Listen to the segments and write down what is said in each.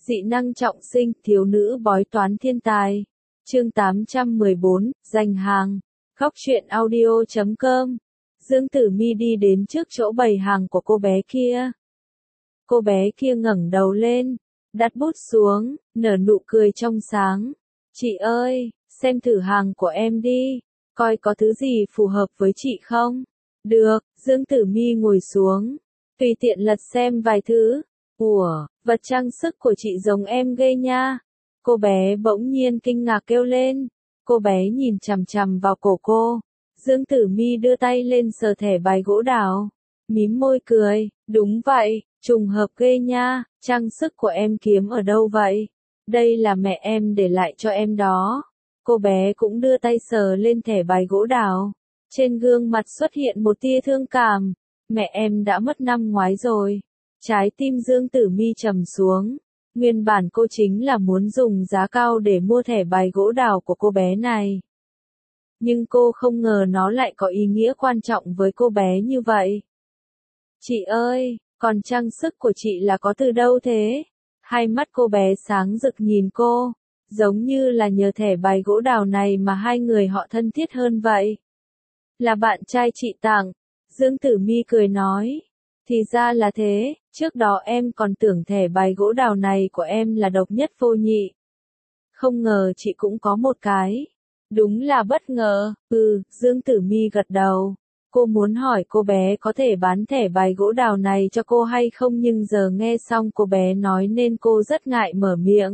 Dị năng trọng sinh, thiếu nữ bói toán thiên tài. Chương 814, giành hàng. Góc truyện audio.com. Dương Tử Mi đi đến trước chỗ bày hàng của cô bé kia. Cô bé kia ngẩng đầu lên, đặt bút xuống, nở nụ cười trong sáng. Chị ơi, xem thử hàng của em đi, coi có thứ gì phù hợp với chị không? Được, Dương Tử Mi ngồi xuống, tùy tiện lật xem vài thứ. Ủa, vật trang sức của chị giống em ghê nha. Cô bé bỗng nhiên kinh ngạc kêu lên. Cô bé nhìn chằm chằm vào cổ cô. Dương Tử Mi đưa tay lên sờ thẻ bài gỗ đào. Mím môi cười, đúng vậy, trùng hợp ghê nha, trang sức của em kiếm ở đâu vậy? Đây là mẹ em để lại cho em đó. Cô bé cũng đưa tay sờ lên thẻ bài gỗ đào. Trên gương mặt xuất hiện một tia thương cảm. Mẹ em đã mất năm ngoái rồi. Trái tim Dương Tử Mi trầm xuống. Nguyên bản cô chính là muốn dùng giá cao để mua thẻ bài gỗ đào của cô bé này. Nhưng cô không ngờ nó lại có ý nghĩa quan trọng với cô bé như vậy. Chị ơi, còn trang sức của chị là có từ đâu thế? Hai mắt cô bé sáng rực nhìn cô, giống như là nhờ thẻ bài gỗ đào này mà hai người họ thân thiết hơn vậy. Là bạn trai chị tặng, Dương Tử Mi cười nói. Thì ra là thế, trước đó em còn tưởng thẻ bài gỗ đào này của em là độc nhất vô nhị. Không ngờ chị cũng có một cái. Đúng là bất ngờ, Dương Tử Mi gật đầu. Cô muốn hỏi cô bé có thể bán thẻ bài gỗ đào này cho cô hay không, nhưng giờ nghe xong cô bé nói nên cô rất ngại mở miệng.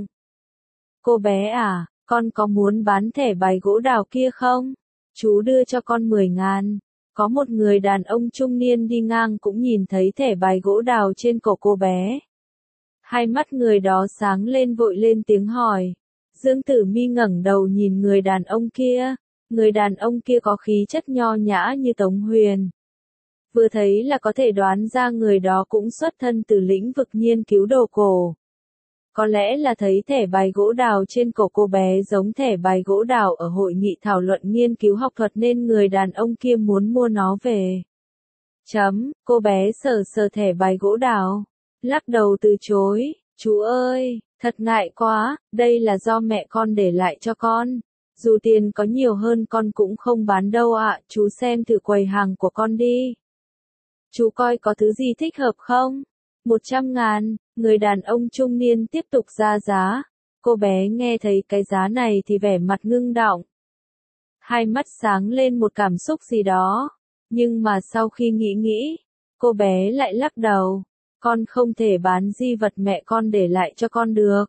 Cô bé à, con có muốn bán thẻ bài gỗ đào kia không? Chú đưa cho con 10.000. Có một người đàn ông trung niên đi ngang cũng nhìn thấy thẻ bài gỗ đào trên cổ cô bé. Hai mắt người đó sáng lên vội lên tiếng hỏi. Dương Tử Mi ngẩng đầu nhìn người đàn ông kia. Người đàn ông kia có khí chất nho nhã như Tống Huyền. Vừa thấy là có thể đoán ra người đó cũng xuất thân từ lĩnh vực nghiên cứu đồ cổ. Có lẽ là thấy thẻ bài gỗ đào trên cổ cô bé giống thẻ bài gỗ đào ở hội nghị thảo luận nghiên cứu học thuật nên người đàn ông kia muốn mua nó về. Cô bé sờ sờ thẻ bài gỗ đào, lắc đầu từ chối. Chú ơi, thật ngại quá, đây là do mẹ con để lại cho con. Dù tiền có nhiều hơn con cũng không bán đâu ạ, chú xem thử quầy hàng của con đi. Chú coi có thứ gì thích hợp không? 100.000, người đàn ông trung niên tiếp tục ra giá. Cô bé nghe thấy cái giá này thì vẻ mặt ngưng đọng. Hai mắt sáng lên một cảm xúc gì đó. Nhưng mà sau khi nghĩ, cô bé lại lắc đầu. Con không thể bán di vật mẹ con để lại cho con được.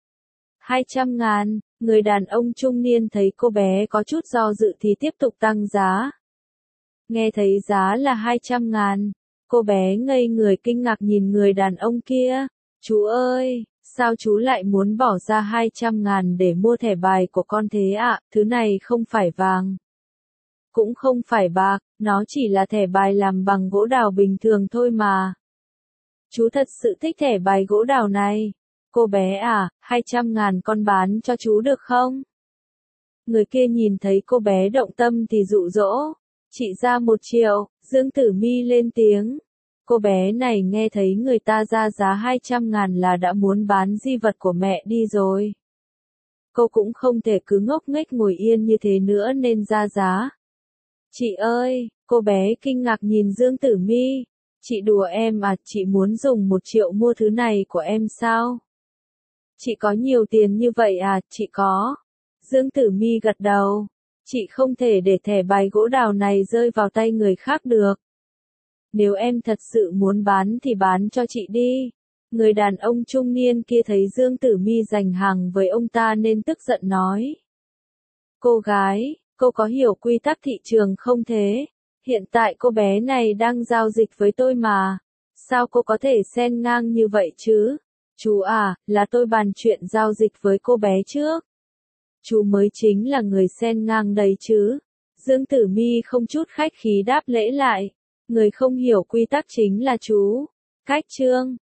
200.000, người đàn ông trung niên thấy cô bé có chút do dự thì tiếp tục tăng giá. Nghe thấy giá là 200.000. Cô bé ngây người kinh ngạc nhìn người đàn ông kia. Chú ơi, sao chú lại muốn bỏ ra 200.000 để mua thẻ bài của con thế ạ? Thứ này không phải vàng, cũng không phải bạc, nó chỉ là thẻ bài làm bằng gỗ đào bình thường thôi mà. Chú thật sự thích thẻ bài gỗ đào này. Cô bé à, 200.000 con bán cho chú được không? Người kia nhìn thấy cô bé động tâm thì dụ dỗ. Chị ra 1 triệu, Dương Tử Mi lên tiếng. Cô bé này nghe thấy người ta ra giá 200.000 là đã muốn bán di vật của mẹ đi rồi. Cô cũng không thể cứ ngốc nghếch ngồi yên như thế nữa nên ra giá. Chị ơi, cô bé kinh ngạc nhìn Dương Tử Mi. Chị đùa em à, chị muốn dùng 1 triệu mua thứ này của em sao? Chị có nhiều tiền như vậy à, chị có. Dương Tử Mi gật đầu. Chị không thể để thẻ bài gỗ đào này rơi vào tay người khác được. Nếu em thật sự muốn bán thì bán cho chị đi. Người đàn ông trung niên kia thấy Dương Tử Mi giành hàng với ông ta nên tức giận nói. Cô gái, cô có hiểu quy tắc thị trường không thế? Hiện tại cô bé này đang giao dịch với tôi mà. Sao cô có thể xen ngang như vậy chứ? Chú à, là tôi bàn chuyện giao dịch với cô bé trước. Chú mới chính là người xen ngang đấy chứ. Dương Tử Mi không chút khách khí đáp lễ lại. Người không hiểu quy tắc chính là chú. Cách chương